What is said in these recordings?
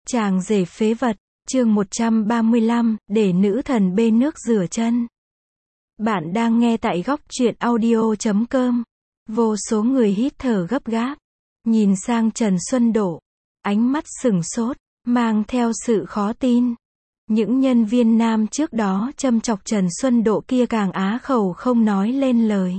Chàng rể phế vật, chương 135, để nữ thần bê nước rửa chân. Bạn đang nghe tại góc truyện audio.com. Vô số người hít thở gấp gáp, nhìn sang Trần Xuân Độ, ánh mắt sửng sốt, mang theo sự khó tin. Những nhân viên nam trước đó châm chọc Trần Xuân Độ kia càng á khẩu không nói lên lời.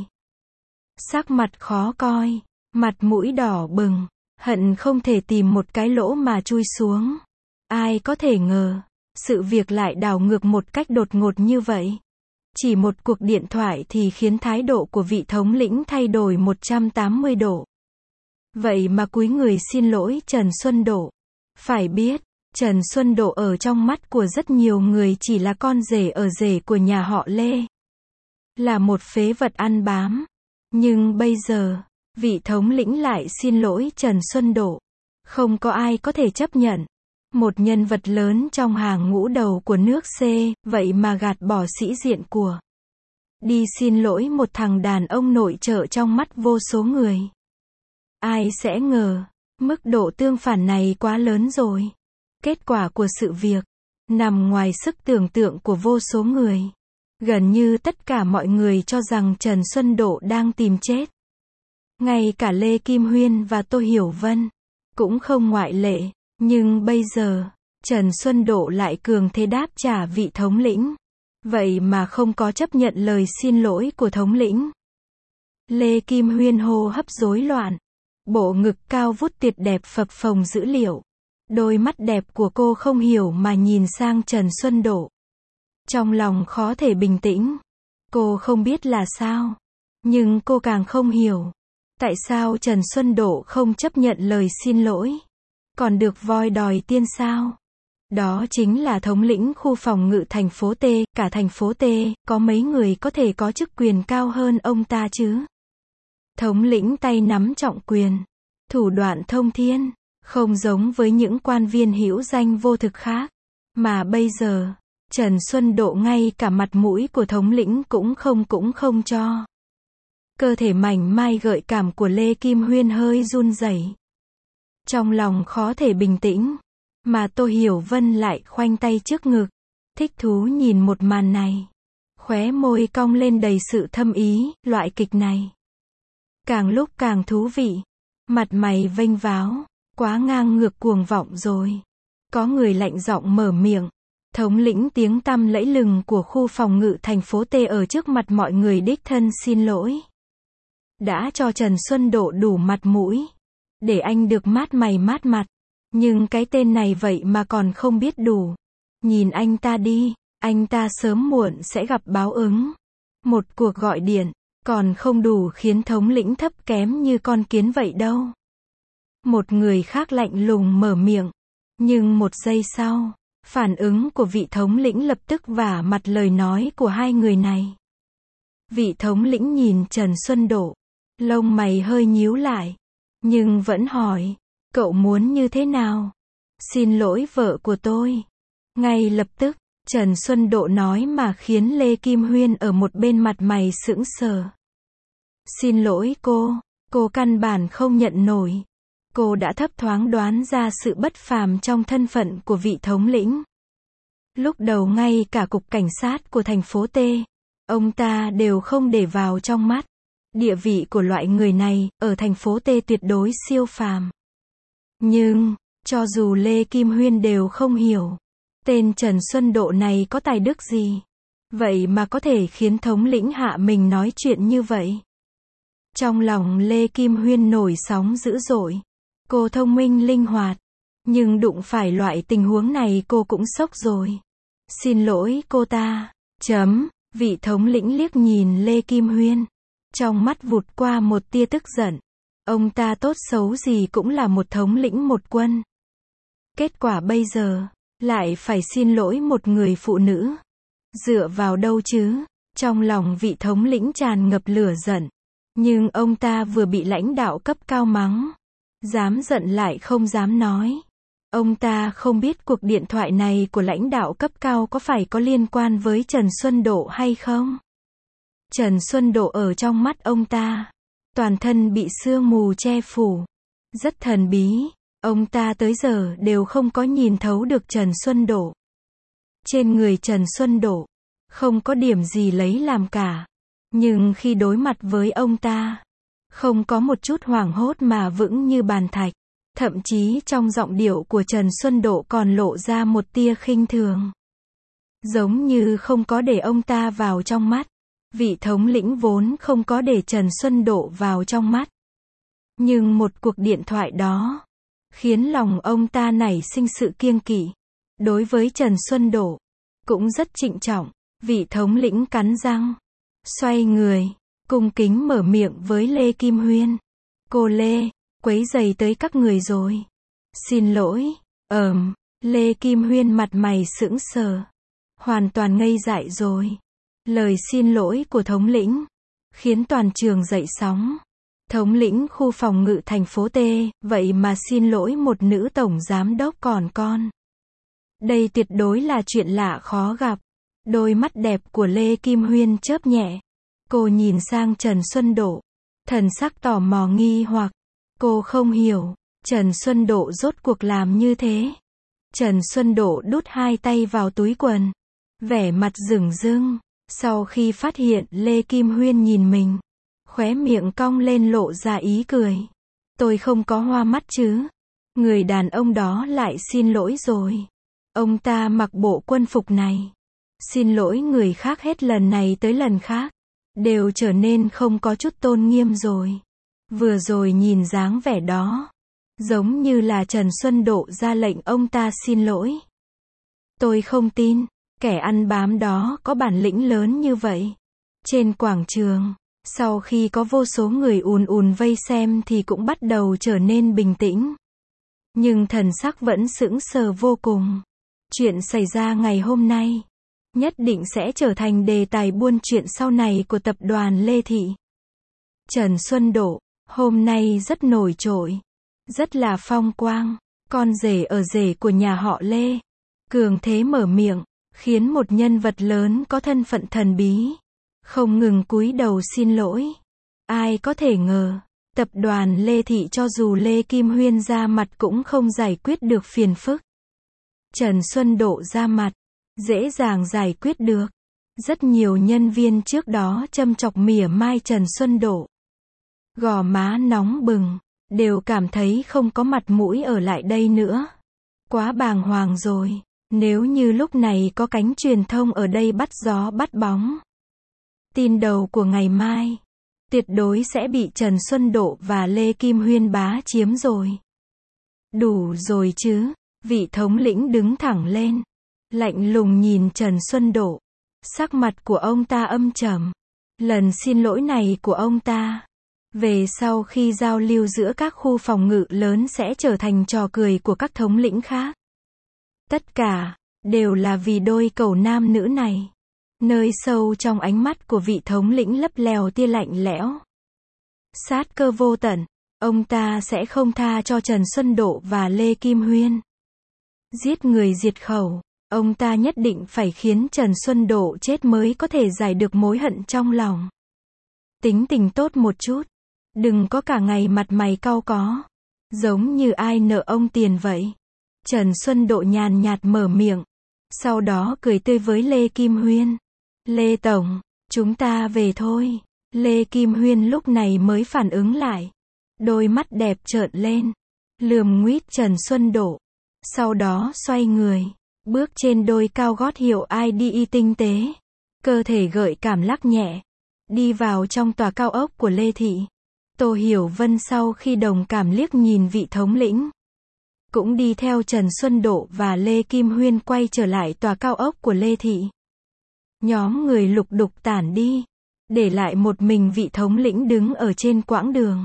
Sắc mặt khó coi, mặt mũi đỏ bừng, hận không thể tìm một cái lỗ mà chui xuống. Ai có thể ngờ, sự việc lại đảo ngược một cách đột ngột như vậy. Chỉ một cuộc điện thoại thì khiến thái độ của vị thống lĩnh thay đổi 180 độ. Vậy mà cúi người xin lỗi Trần Xuân Độ. Phải biết, Trần Xuân Độ ở trong mắt của rất nhiều người chỉ là con rể ở rể của nhà họ Lê. Là một phế vật ăn bám. Nhưng bây giờ, vị thống lĩnh lại xin lỗi Trần Xuân Độ. Không có ai có thể chấp nhận. Một nhân vật lớn trong hàng ngũ đầu của nước C, vậy mà gạt bỏ sĩ diện của. Đi xin lỗi một thằng đàn ông nội trợ trong mắt vô số người. Ai sẽ ngờ, mức độ tương phản này quá lớn rồi. Kết quả của sự việc, nằm ngoài sức tưởng tượng của vô số người. Gần như tất cả mọi người cho rằng Trần Xuân Độ đang tìm chết. Ngay cả Lê Kim Huyên và Tô Hiểu Vân, cũng không ngoại lệ. Nhưng bây giờ, Trần Xuân Độ lại cường thế đáp trả vị thống lĩnh. Vậy mà không có chấp nhận lời xin lỗi của thống lĩnh. Lê Kim Huyên hô hấp rối loạn. Bộ ngực cao vút tuyệt đẹp phập phồng dữ liệu. Đôi mắt đẹp của cô không hiểu mà nhìn sang Trần Xuân Độ. Trong lòng khó thể bình tĩnh. Cô không biết là sao. Nhưng cô càng không hiểu. Tại sao Trần Xuân Độ không chấp nhận lời xin lỗi. Còn được voi đòi tiên sao? Đó chính là thống lĩnh khu phòng ngự thành phố T, cả thành phố T, có mấy người có thể có chức quyền cao hơn ông ta chứ? Thống lĩnh tay nắm trọng quyền, thủ đoạn thông thiên, không giống với những quan viên hữu danh vô thực khác. Mà bây giờ, Trần Xuân Độ ngay cả mặt mũi của thống lĩnh cũng không cho. Cơ thể mảnh mai gợi cảm của Lê Kim Huyên hơi run rẩy. Trong lòng khó thể bình tĩnh, mà Tô Hiểu Vân lại khoanh tay trước ngực, thích thú nhìn một màn này. Khóe môi cong lên đầy sự thâm ý, loại kịch này. Càng lúc càng thú vị, mặt mày vênh váo, quá ngang ngược cuồng vọng rồi. Có người lạnh giọng mở miệng, thống lĩnh tiếng tăm lẫy lừng của khu phòng ngự thành phố T ở trước mặt mọi người đích thân xin lỗi. Đã cho Trần Xuân Độ đủ mặt mũi. Để anh được mát mày mát mặt. Nhưng cái tên này vậy mà còn không biết đủ. Nhìn anh ta đi, anh ta sớm muộn sẽ gặp báo ứng. Một cuộc gọi điện, còn không đủ khiến thống lĩnh thấp kém như con kiến vậy đâu. Một người khác lạnh lùng mở miệng. Nhưng một giây sau, phản ứng của vị thống lĩnh lập tức vả mặt lời nói của hai người này. Vị thống lĩnh nhìn Trần Xuân Độ, lông mày hơi nhíu lại. Nhưng vẫn hỏi, cậu muốn như thế nào? Xin lỗi vợ của tôi. Ngay lập tức, Trần Xuân Độ nói mà khiến Lê Kim Huyên ở một bên mặt mày sững sờ. Xin lỗi cô căn bản không nhận nổi. Cô đã thấp thoáng đoán ra sự bất phàm trong thân phận của vị thống lĩnh. Lúc đầu ngay cả cục cảnh sát của thành phố T, ông ta đều không để vào trong mắt. Địa vị của loại người này, ở thành phố T tuyệt đối siêu phàm. Nhưng, cho dù Lê Kim Huyên đều không hiểu, tên Trần Xuân Độ này có tài đức gì? Vậy mà có thể khiến thống lĩnh hạ mình nói chuyện như vậy? Trong lòng Lê Kim Huyên nổi sóng dữ dội. Cô thông minh linh hoạt. Nhưng đụng phải loại tình huống này cô cũng sốc rồi. Xin lỗi cô ta. Vị thống lĩnh liếc nhìn Lê Kim Huyên. Trong mắt vụt qua một tia tức giận. Ông ta tốt xấu gì cũng là một thống lĩnh một quân. Kết quả bây giờ, lại phải xin lỗi một người phụ nữ. Dựa vào đâu chứ? Trong lòng vị thống lĩnh tràn ngập lửa giận. Nhưng ông ta vừa bị lãnh đạo cấp cao mắng. Dám giận lại không dám nói. Ông ta không biết cuộc điện thoại này của lãnh đạo cấp cao có phải có liên quan với Trần Xuân Độ hay không? Trần Xuân Độ ở trong mắt ông ta, toàn thân bị sương mù che phủ, rất thần bí, Ông ta tới giờ đều không có nhìn thấu được Trần Xuân Độ. Trên người Trần Xuân Độ, không có điểm gì lấy làm cả. Nhưng khi đối mặt với ông ta, không có một chút hoảng hốt mà vững như bàn thạch. Thậm chí trong giọng điệu của Trần Xuân Độ còn lộ ra một tia khinh thường. Giống như không có để ông ta vào trong mắt. Vị thống lĩnh vốn không có để Trần Xuân Độ vào trong mắt. Nhưng một cuộc điện thoại đó, khiến lòng ông ta nảy sinh sự kiêng kỵ. Đối với Trần Xuân Độ, cũng rất trịnh trọng. Vị thống lĩnh cắn răng, xoay người, cung kính mở miệng với Lê Kim Huyên. Cô Lê, quấy rầy tới các người rồi. Xin lỗi. Lê Kim Huyên mặt mày sững sờ. Hoàn toàn ngây dại rồi. Lời xin lỗi của thống lĩnh, khiến toàn trường dậy sóng. Thống lĩnh khu phòng ngự thành phố T, vậy mà xin lỗi một nữ tổng giám đốc còn con. Đây tuyệt đối là chuyện lạ khó gặp. Đôi mắt đẹp của Lê Kim Huyên chớp nhẹ. Cô nhìn sang Trần Xuân Độ. Thần sắc tò mò nghi hoặc. Cô không hiểu, Trần Xuân Độ rốt cuộc làm như thế. Trần Xuân Độ đút hai tay vào túi quần. Vẻ mặt dửng dưng. Sau khi phát hiện Lê Kim Huyên nhìn mình, khóe miệng cong lên lộ ra ý cười. Tôi không có hoa mắt chứ. Người đàn ông đó lại xin lỗi rồi. Ông ta mặc bộ quân phục này. Xin lỗi người khác hết lần này tới lần khác. Đều trở nên không có chút tôn nghiêm rồi. Vừa rồi nhìn dáng vẻ đó, giống như là Trần Xuân Độ ra lệnh ông ta xin lỗi. Tôi không tin, kẻ ăn bám đó có bản lĩnh lớn như vậy. Trên quảng trường, sau khi có vô số người ùn ùn vây xem thì cũng bắt đầu trở nên bình tĩnh. Nhưng thần sắc vẫn sững sờ vô cùng. Chuyện xảy ra ngày hôm nay, nhất định sẽ trở thành đề tài buôn chuyện sau này của tập đoàn Lê Thị. Trần Xuân Độ, hôm nay rất nổi trội, rất là phong quang, con rể ở rể của nhà họ Lê. Cường thế mở miệng, khiến một nhân vật lớn có thân phận thần bí, không ngừng cúi đầu xin lỗi. Ai có thể ngờ, tập đoàn Lê Thị cho dù Lê Kim Huyên ra mặt cũng không giải quyết được phiền phức. Trần Xuân Độ ra mặt, dễ dàng giải quyết được. Rất nhiều nhân viên trước đó châm chọc mỉa mai Trần Xuân Độ. Gò má nóng bừng, đều cảm thấy không có mặt mũi ở lại đây nữa. Quá bàng hoàng rồi, nếu như lúc này có cánh truyền thông ở đây bắt gió bắt bóng. Tin đầu của ngày mai, tuyệt đối sẽ bị Trần Xuân Độ và Lê Kim Huyên bá chiếm rồi. Đủ rồi chứ, vị thống lĩnh đứng thẳng lên, lạnh lùng nhìn Trần Xuân Độ. Sắc mặt của ông ta âm trầm. Lần xin lỗi này của ông ta, về sau khi giao lưu giữa các khu phòng ngự lớn sẽ trở thành trò cười của các thống lĩnh khác. Tất cả, đều là vì đôi cẩu nam nữ này. Nơi sâu trong ánh mắt của vị thống lĩnh lấp lèo tia lạnh lẽo. Sát cơ vô tận, ông ta sẽ không tha cho Trần Xuân Độ và Lê Kim Huyên. Giết người diệt khẩu, ông ta nhất định phải khiến Trần Xuân Độ chết mới có thể giải được mối hận trong lòng. Tính tình tốt một chút, đừng có cả ngày mặt mày cau có, giống như ai nợ ông tiền vậy. Trần Xuân Độ nhàn nhạt mở miệng, sau đó cười tươi với Lê Kim Huyên. Lê Tổng, chúng ta về thôi. Lê Kim Huyên lúc này mới phản ứng lại. Đôi mắt đẹp trợn lên, lườm nguýt Trần Xuân Độ. Sau đó xoay người, bước trên đôi cao gót hiệu IDE tinh tế. Cơ thể gợi cảm lắc nhẹ, đi vào trong tòa cao ốc của Lê Thị. Tô Hiểu Vân sau khi đồng cảm liếc nhìn vị thống lĩnh, cũng đi theo Trần Xuân Độ và Lê Kim Huyên quay trở lại tòa cao ốc của Lê Thị. Nhóm người lục đục tản đi, để lại một mình vị thống lĩnh đứng ở trên quãng đường.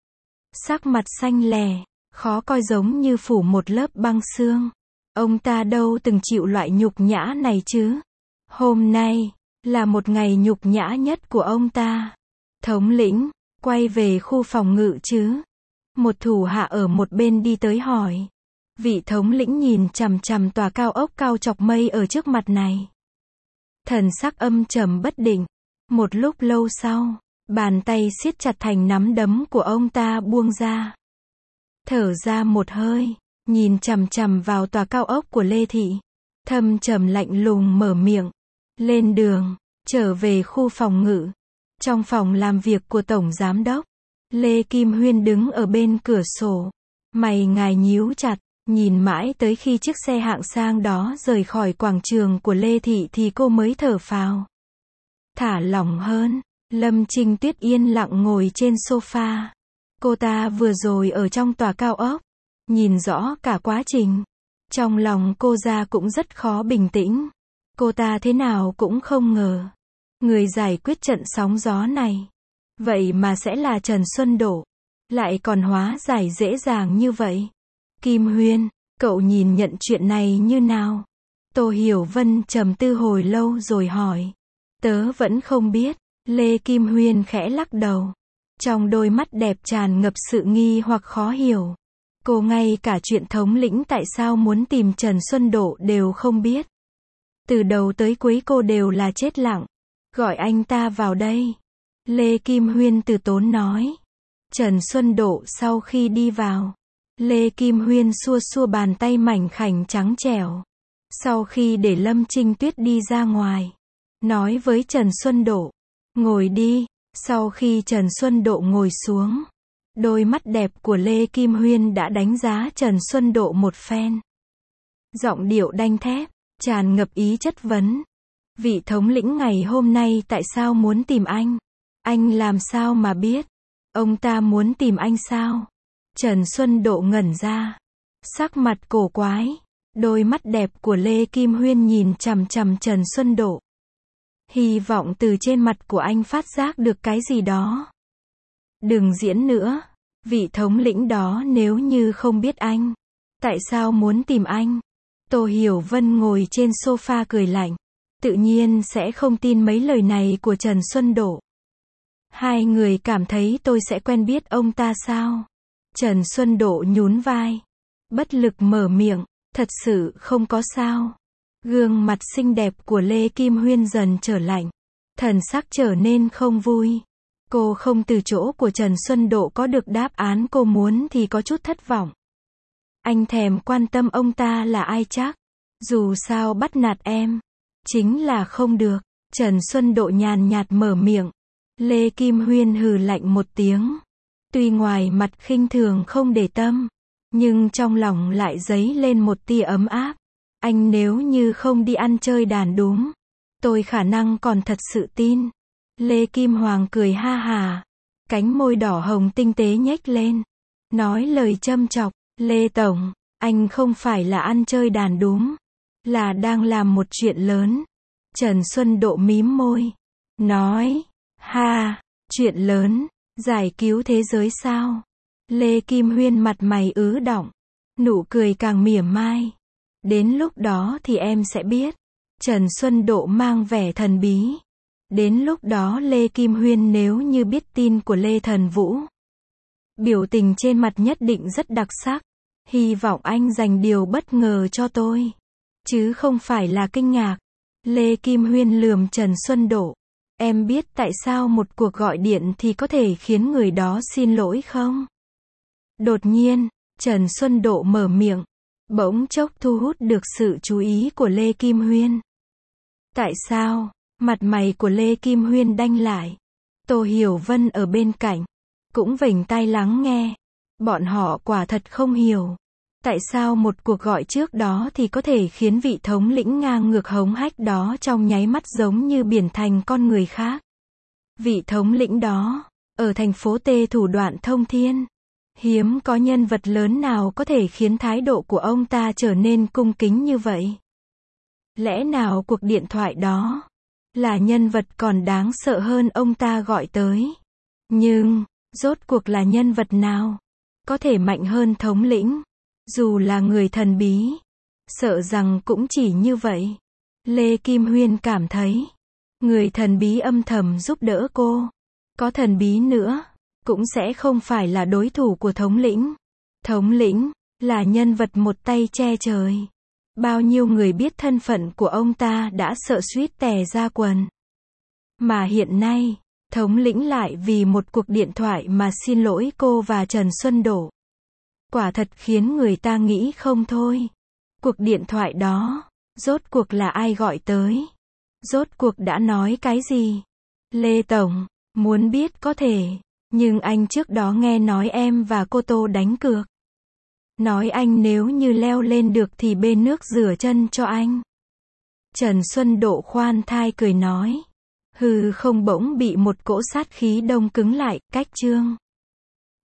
Sắc mặt xanh lè, khó coi giống như phủ một lớp băng xương. Ông ta đâu từng chịu loại nhục nhã này chứ. Hôm nay, là một ngày nhục nhã nhất của ông ta. Thống lĩnh, quay về khu phòng ngự chứ? Một thủ hạ ở một bên đi tới hỏi. Vị thống lĩnh nhìn chằm chằm tòa cao ốc cao chọc mây ở trước mặt này. Thần sắc âm trầm bất định. Một lúc lâu sau, bàn tay siết chặt thành nắm đấm của ông ta buông ra. thở ra một hơi, nhìn chằm chằm vào tòa cao ốc của Lê Thị. Thâm trầm lạnh lùng mở miệng. Lên đường, trở về khu phòng ngự. Trong phòng làm việc của Tổng Giám đốc, Lê Kim Huyên đứng ở bên cửa sổ. Mày ngài nhíu chặt, nhìn mãi tới khi chiếc xe hạng sang đó rời khỏi quảng trường của Lê Thị thì cô mới thở phào. Thả lỏng hơn, Lâm Trinh Tuyết yên lặng ngồi trên sofa. Cô ta vừa rồi ở trong tòa cao ốc, nhìn rõ cả quá trình. Trong lòng cô ra cũng rất khó bình tĩnh. Cô ta thế nào cũng không ngờ. Người giải quyết trận sóng gió này. Vậy mà sẽ là Trần Xuân Độ. Lại còn hóa giải dễ dàng như vậy. Kim Huyên, cậu nhìn nhận chuyện này như nào? Tô Hiểu Vân trầm tư hồi lâu rồi hỏi. Tớ vẫn không biết. Lê Kim Huyên khẽ lắc đầu. Trong đôi mắt đẹp tràn ngập sự nghi hoặc khó hiểu. Cô ngay cả chuyện thống lĩnh tại sao muốn tìm Trần Xuân Độ đều không biết. Từ đầu tới cuối cô đều là chết lặng. Gọi anh ta vào đây. Lê Kim Huyên từ tốn nói. Trần Xuân Độ sau khi đi vào. Lê Kim Huyên xua xua bàn tay mảnh khảnh trắng trẻo. Sau khi để Lâm Trinh Tuyết đi ra ngoài. Nói với Trần Xuân Độ. Ngồi đi. Sau khi Trần Xuân Độ ngồi xuống. Đôi mắt đẹp của Lê Kim Huyên đã đánh giá Trần Xuân Độ một phen. Giọng điệu đanh thép, tràn ngập ý chất vấn. Vị thống lĩnh ngày hôm nay tại sao muốn tìm anh? Anh làm sao mà biết? Ông ta muốn tìm anh sao? Trần Xuân Độ ngẩn ra. Sắc mặt cổ quái. Đôi mắt đẹp của Lê Kim Huyên nhìn chằm chằm Trần Xuân Độ. Hy vọng từ trên mặt của anh phát giác được cái gì đó. Đừng diễn nữa. Vị thống lĩnh đó nếu như không biết anh, tại sao muốn tìm anh? Tô Hiểu Vân ngồi trên sofa cười lạnh. Tự nhiên sẽ không tin mấy lời này của Trần Xuân Độ. Hai người cảm thấy tôi sẽ quen biết ông ta sao? Trần Xuân Độ nhún vai. Bất lực mở miệng. Thật sự không có sao. Gương mặt xinh đẹp của Lê Kim Huyên dần trở lạnh. Thần sắc trở nên không vui. Cô không từ chỗ của Trần Xuân Độ có được đáp án cô muốn thì có chút thất vọng. Anh thèm quan tâm ông ta là ai chắc. Dù sao bắt nạt em. Chính là không được. Trần Xuân Độ nhàn nhạt mở miệng. Lê Kim Huyên hừ lạnh một tiếng. Tuy ngoài mặt khinh thường không để tâm. Nhưng trong lòng lại dấy lên một tia ấm áp. Anh nếu như không đi ăn chơi đàn đúm. Tôi khả năng còn thật sự tin. Lê Kim Hoàng cười ha hà. Cánh môi đỏ hồng tinh tế nhếch lên. Nói lời châm chọc. Lê Tổng, anh không phải là ăn chơi đàn đúm. Là đang làm một chuyện lớn. Trần Xuân Độ mím môi. Nói. Ha, chuyện lớn. Giải cứu thế giới sao? Lê Kim Huyên mặt mày ứ đọng. Nụ cười càng mỉa mai. Đến lúc đó thì em sẽ biết. Trần Xuân Độ mang vẻ thần bí. Đến lúc đó Lê Kim Huyên nếu như biết tin của Lê Thần Vũ. Biểu tình trên mặt nhất định rất đặc sắc. Hy vọng anh dành điều bất ngờ cho tôi. Chứ không phải là kinh ngạc. Lê Kim Huyên lườm Trần Xuân Độ. Em biết tại sao một cuộc gọi điện thì có thể khiến người đó xin lỗi không? Đột nhiên, Trần Xuân Độ mở miệng. Bỗng chốc thu hút được sự chú ý của Lê Kim Huyên. Tại sao? Mặt mày của Lê Kim Huyên đanh lại. Tô Hiểu Vân ở bên cạnh. Cũng vểnh tai lắng nghe. Bọn họ quả thật không hiểu. Tại sao một cuộc gọi trước đó thì có thể khiến vị thống lĩnh ngang ngược hống hách đó trong nháy mắt giống như biển thành con người khác. Vị thống lĩnh đó, ở thành phố T thủ đoạn thông thiên. Hiếm có nhân vật lớn nào có thể khiến thái độ của ông ta trở nên cung kính như vậy. Lẽ nào cuộc điện thoại đó là nhân vật còn đáng sợ hơn ông ta gọi tới. Nhưng, rốt cuộc là nhân vật nào có thể mạnh hơn thống lĩnh? Dù là người thần bí, sợ rằng cũng chỉ như vậy. Lê Kim Huyên cảm thấy, người thần bí âm thầm giúp đỡ cô. Có thần bí nữa, cũng sẽ không phải là đối thủ của thống lĩnh. Thống lĩnh, là nhân vật một tay che trời. Bao nhiêu người biết thân phận của ông ta đã sợ suýt tè ra quần. Mà hiện nay, thống lĩnh lại vì một cuộc điện thoại mà xin lỗi cô và Trần Xuân Độ. Quả thật khiến người ta nghĩ không thôi. Cuộc điện thoại đó, rốt cuộc là ai gọi tới? Rốt cuộc đã nói cái gì? Lê Tổng, muốn biết có thể, nhưng anh trước đó nghe nói em và cô Tô đánh cược. Nói anh nếu như leo lên được thì bê nước rửa chân cho anh. Trần Xuân Độ khoan thai cười nói. Hừ, không, bỗng bị một cỗ sát khí đông cứng lại, cách Trương